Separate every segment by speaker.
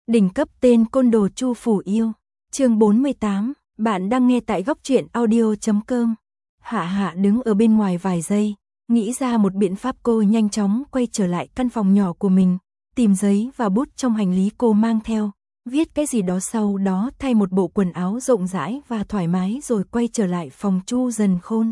Speaker 1: Đỉnh cấp tên côn đồ Chu Phủ Yêu. Chương 48, bạn đang nghe tại góc truyện audio.com. Hạ Hạ đứng ở bên ngoài vài giây, nghĩ ra một biện pháp. Cô nhanh chóng quay trở lại căn phòng nhỏ của mình, tìm giấy và bút trong hành lý cô mang theo, viết cái gì đó, sau đó thay một bộ quần áo rộng rãi và thoải mái rồi quay trở lại phòng Chu Dần Khôn.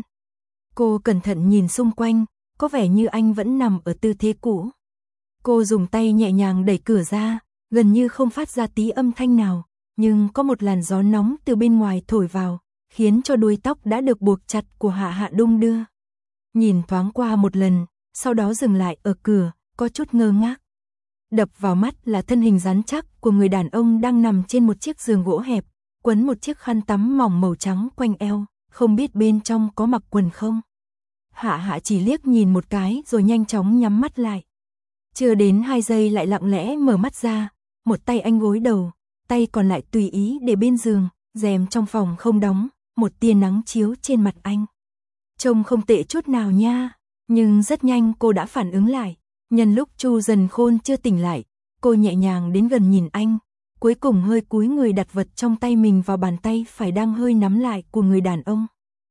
Speaker 1: Cô cẩn thận nhìn xung quanh, có vẻ như anh vẫn nằm ở tư thế cũ. Cô dùng tay nhẹ nhàng đẩy cửa ra, gần như không phát ra tí âm thanh nào, nhưng có một làn gió nóng từ bên ngoài thổi vào, khiến cho đuôi tóc đã được buộc chặt của Hạ Hạ đung đưa. Nhìn thoáng qua một lần, sau đó dừng lại ở cửa, có chút ngơ ngác. Đập vào mắt là thân hình rắn chắc của người đàn ông đang nằm trên một chiếc giường gỗ hẹp, quấn một chiếc khăn tắm mỏng màu trắng quanh eo, không biết bên trong có mặc quần không. Hạ Hạ chỉ liếc nhìn một cái rồi nhanh chóng nhắm mắt lại. Chưa đến 2 giây lại lặng lẽ mở mắt ra, một tay anh gối đầu, tay còn lại tùy ý để bên giường, rèm trong phòng không đóng, một tia nắng chiếu trên mặt anh. Trông không tệ chút nào nha, nhưng rất nhanh cô đã phản ứng lại. Nhân lúc Chu Dần Khôn chưa tỉnh lại, cô nhẹ nhàng đến gần nhìn anh, cuối cùng hơi cúi người đặt vật trong tay mình vào bàn tay phải đang hơi nắm lại của người đàn ông.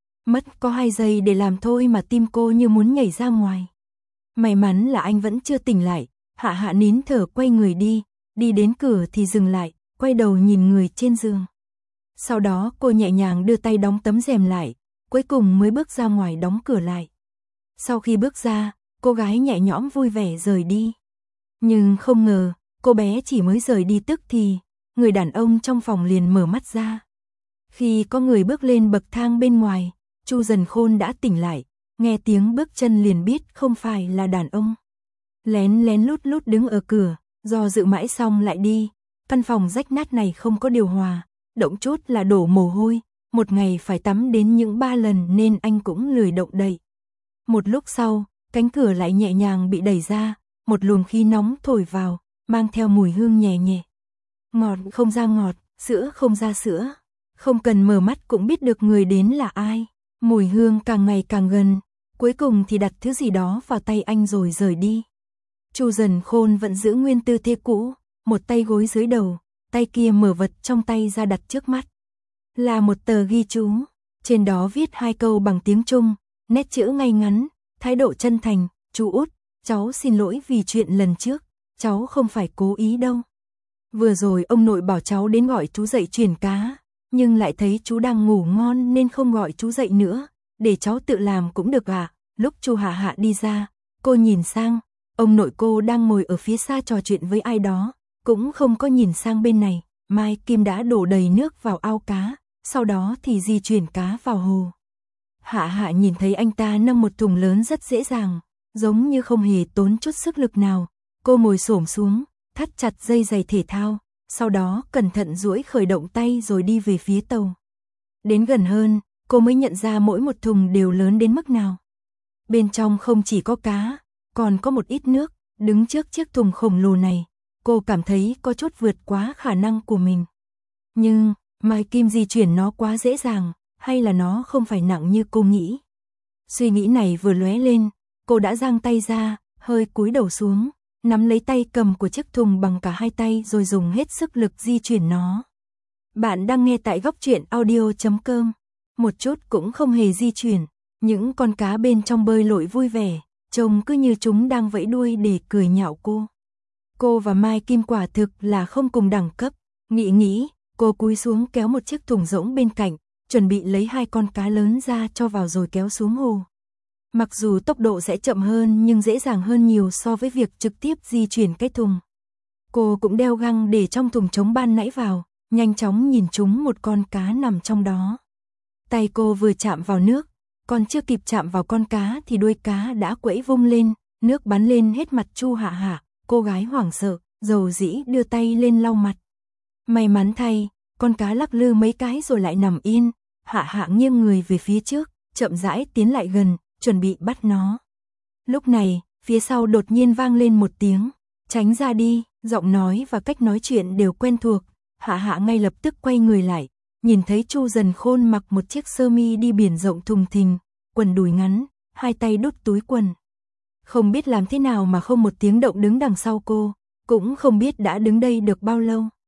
Speaker 1: Mất có 2 giây để làm thôi mà tim cô như muốn nhảy ra ngoài. May mắn là anh vẫn chưa tỉnh lại. Hạ Hạ nín thở quay người đi đến cửa thì dừng lại, quay đầu nhìn người trên giường. Sau đó cô nhẹ nhàng đưa tay đóng tấm rèm lại, cuối cùng mới bước ra ngoài đóng cửa lại. Sau khi bước ra, cô gái nhẹ nhõm vui vẻ rời đi. Nhưng không ngờ, cô bé chỉ mới rời đi tức thì, người đàn ông trong phòng liền mở mắt ra. Khi có người bước lên bậc thang bên ngoài, Chu Dần Khôn đã tỉnh lại, nghe tiếng bước chân liền biết không phải là đàn ông. Lén lén lút lút đứng ở cửa, do dự mãi xong lại đi. Căn phòng rách nát này không có điều hòa, động chút là đổ mồ hôi, một ngày phải tắm đến những 3 lần nên anh cũng lười động đậy. Một lúc sau, cánh cửa lại nhẹ nhàng bị đẩy ra, một luồng khí nóng thổi vào, mang theo mùi hương nhẹ nhẹ. Ngọt không ra ngọt, sữa không ra sữa, không cần mở mắt cũng biết được người đến là ai. Mùi hương càng ngày càng gần, cuối cùng thì đặt thứ gì đó vào tay anh rồi rời đi. Chu Dần Khôn vẫn giữ nguyên tư thế cũ, một tay gối dưới đầu, tay kia mở vật trong tay ra đặt trước mắt. Là một tờ ghi chú, trên đó viết 2 câu bằng tiếng Trung, nét chữ ngay ngắn, thái độ chân thành. Chú út, cháu xin lỗi vì chuyện lần trước, cháu không phải cố ý đâu. Vừa rồi ông nội bảo cháu đến gọi chú dậy chuyển cá, nhưng lại thấy chú đang ngủ ngon nên không gọi chú dậy nữa, để cháu tự làm cũng được ạ. Lúc Chu Hạ Hạ đi ra, cô nhìn sang, ông nội cô đang ngồi ở phía xa trò chuyện với ai đó, cũng không có nhìn sang bên này. Mai Kim đã đổ đầy nước vào ao cá, sau đó thì di chuyển cá vào hồ. Hạ Hạ nhìn thấy anh ta nâng một thùng lớn rất dễ dàng, giống như không hề tốn chút sức lực nào. Cô ngồi xổm xuống, thắt chặt dây giày thể thao, sau đó cẩn thận duỗi khởi động tay rồi đi về phía tàu. Đến gần hơn, cô mới nhận ra mỗi một thùng đều lớn đến mức nào. Bên trong không chỉ có cá, còn có một ít nước. Đứng trước chiếc thùng khổng lồ này, cô cảm thấy có chút vượt quá khả năng của mình. Nhưng, Mai Kim di chuyển nó quá dễ dàng, hay là nó không phải nặng như cô nghĩ? Suy nghĩ này vừa lóe lên, cô đã giang tay ra, hơi cúi đầu xuống, nắm lấy tay cầm của chiếc thùng bằng cả 2 tay rồi dùng hết sức lực di chuyển nó. Bạn đang nghe tại góc truyện audio.com. Một chút cũng không hề di chuyển, những con cá bên trong bơi lội vui vẻ, trông cứ như chúng đang vẫy đuôi để cười nhạo cô. Cô và Mai Kim quả thực là không cùng đẳng cấp. Nghĩ, cô cúi xuống kéo một chiếc thùng rỗng bên cạnh, chuẩn bị lấy 2 con cá lớn ra cho vào rồi kéo xuống hồ. Mặc dù tốc độ sẽ chậm hơn nhưng dễ dàng hơn nhiều so với việc trực tiếp di chuyển cái thùng. Cô cũng đeo găng để trong thùng chống ban nãy vào, nhanh chóng nhìn trúng một con cá nằm trong đó. Tay cô vừa chạm vào nước, còn chưa kịp chạm vào con cá thì đuôi cá đã quẫy vung lên, nước bắn lên hết mặt Chu Hạ Hạ. Cô gái hoảng sợ, dầu dĩ đưa tay lên lau mặt. May mắn thay, con cá lắc lư mấy cái rồi lại nằm yên. Hạ Hạ nghiêng người về phía trước, chậm rãi tiến lại gần, chuẩn bị bắt nó. Lúc này, phía sau đột nhiên vang lên một tiếng, tránh ra đi. Giọng nói và cách nói chuyện đều quen thuộc. Hạ Hạ ngay lập tức quay người lại, nhìn thấy Chu Dần Khôn mặc một chiếc sơ mi đi biển rộng thùng thình, quần đùi ngắn, 2 tay đút túi quần. Không biết làm thế nào mà không một tiếng động đứng đằng sau cô, cũng không biết đã đứng đây được bao lâu.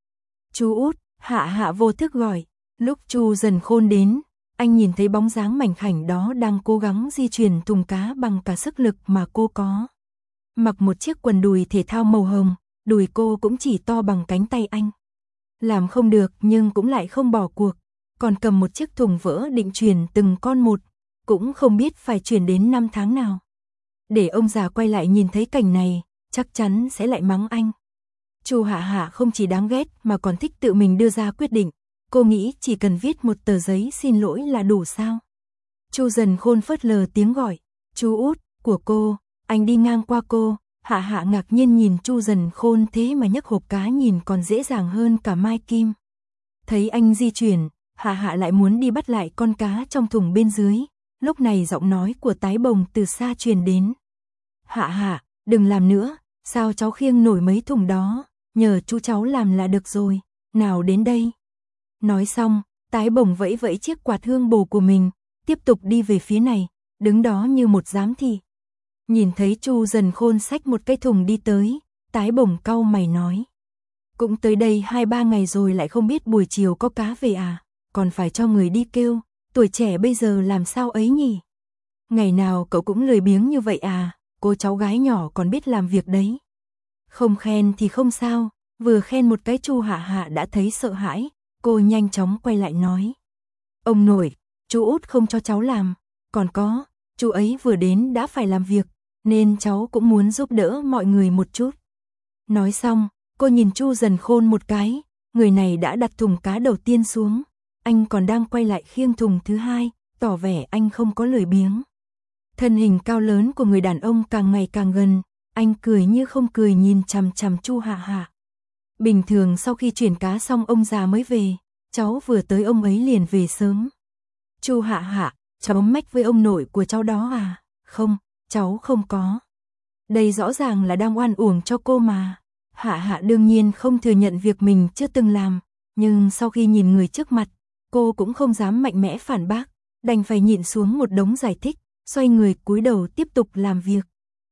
Speaker 1: Chú út, Hạ Hạ vô thức gọi. Lúc Chu Dần Khôn đến, anh nhìn thấy bóng dáng mảnh khảnh đó đang cố gắng di chuyển thùng cá bằng cả sức lực mà cô có. Mặc một chiếc quần đùi thể thao màu hồng, đùi cô cũng chỉ to bằng cánh tay anh. Làm không được nhưng cũng lại không bỏ cuộc, còn cầm một chiếc thùng vỡ định chuyển từng con một, cũng không biết phải chuyển đến 5 tháng nào. Để ông già quay lại nhìn thấy cảnh này, chắc chắn sẽ lại mắng anh. Chu Hạ Hạ không chỉ đáng ghét mà còn thích tự mình đưa ra quyết định. Cô nghĩ chỉ cần viết một tờ giấy xin lỗi là đủ sao? Chu Dần Khôn phớt lờ tiếng gọi, chú út, của cô, anh đi ngang qua cô. Hạ Hạ ngạc nhiên nhìn Chu Dần Khôn thế mà nhấc hộp cá nhìn còn dễ dàng hơn cả Mai Kim. Thấy anh di chuyển, Hạ Hạ lại muốn đi bắt lại con cá trong thùng bên dưới. Lúc này giọng nói của Tái Bồng từ xa truyền đến. Hạ Hạ, đừng làm nữa, sao cháu khiêng nổi mấy thùng đó, nhờ chú cháu làm là được rồi, nào đến đây. Nói xong, Tái Bồng vẫy vẫy chiếc quạt hương bồ của mình, tiếp tục đi về phía này, đứng đó như một giám thị. Nhìn thấy Chu Dần Khôn xách một cái thùng đi tới, Tái Bồng cau mày nói. Cũng tới đây 2-3 ngày rồi lại không biết buổi chiều có cá về à, còn phải cho người đi kêu, tuổi trẻ bây giờ làm sao ấy nhỉ? Ngày nào cậu cũng lười biếng như vậy à, cô cháu gái nhỏ còn biết làm việc đấy. Không khen thì không sao, vừa khen một cái Chu Hạ Hạ đã thấy sợ hãi, cô nhanh chóng quay lại nói. Ông nội, chú út không cho cháu làm, còn có, chú ấy vừa đến đã phải làm việc, nên cháu cũng muốn giúp đỡ mọi người một chút. Nói xong, cô nhìn Chu Dần Khôn một cái, người này đã đặt thùng cá đầu tiên xuống, anh còn đang quay lại khiêng thùng thứ hai, tỏ vẻ anh không có lười biếng. Thân hình cao lớn của người đàn ông càng ngày càng gần, anh cười như không cười nhìn chằm chằm Chu Hạ Hạ. Bình thường sau khi chuyển cá xong ông già mới về, cháu vừa tới ông ấy liền về sớm. Chu Hạ Hạ, cháu mách với ông nội của cháu đó à? Không, cháu không có. Đây rõ ràng là đang oan uổng cho cô mà. Hạ Hạ đương nhiên không thừa nhận việc mình chưa từng làm, nhưng sau khi nhìn người trước mặt, cô cũng không dám mạnh mẽ phản bác, đành phải nhịn xuống một đống giải thích, xoay người cúi đầu tiếp tục làm việc.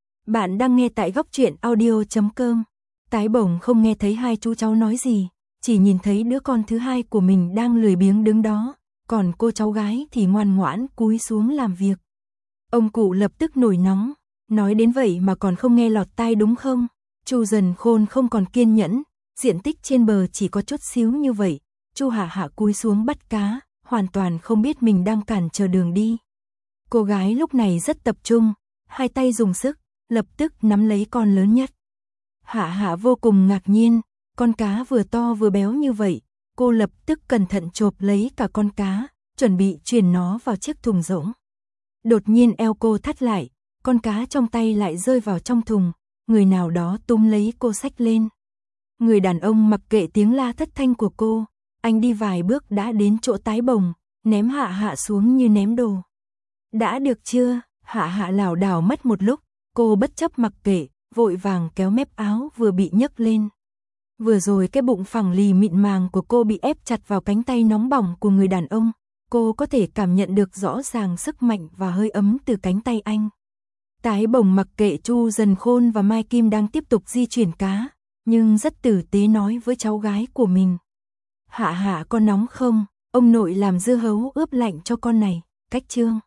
Speaker 1: Bạn đang nghe tại góc truyện audio.com. Tái Bồng không nghe thấy hai chú cháu nói gì, chỉ nhìn thấy đứa con thứ hai của mình đang lười biếng đứng đó, còn cô cháu gái thì ngoan ngoãn cúi xuống làm việc. Ông cụ lập tức nổi nóng, nói đến vậy mà còn không nghe lọt tai đúng không? Chu Dần Khôn không còn kiên nhẫn, diện tích trên bờ chỉ có chút xíu như vậy, Chu Hạ Hạ cúi xuống bắt cá, hoàn toàn không biết mình đang cản trở đường đi. Cô gái lúc này rất tập trung, hai tay dùng sức, lập tức nắm lấy con lớn nhất. Hạ Hạ vô cùng ngạc nhiên, con cá vừa to vừa béo như vậy, cô lập tức cẩn thận chộp lấy cả con cá, chuẩn bị chuyển nó vào chiếc thùng rỗng. Đột nhiên eo cô thắt lại, con cá trong tay lại rơi vào trong thùng, người nào đó túm lấy cô xách lên. Người đàn ông mặc kệ tiếng la thất thanh của cô, anh đi vài bước đã đến chỗ Tái Bồng, ném Hạ Hạ xuống như ném đồ. Đã được chưa? Hạ Hạ lảo đảo mất một lúc, cô bất chấp mặc kệ, vội vàng kéo mép áo vừa bị nhấc lên. Vừa rồi cái bụng phẳng lì mịn màng của cô bị ép chặt vào cánh tay nóng bỏng của người đàn ông, cô có thể cảm nhận được rõ ràng sức mạnh và hơi ấm từ cánh tay anh. Tái Bồng mặc kệ Chu Dần Khôn và Mai Kim đang tiếp tục di chuyển cá, nhưng rất tử tế nói với cháu gái của mình. Hạ Hạ con nóng không? Ông nội làm dưa hấu ướp lạnh cho con này, cách chương.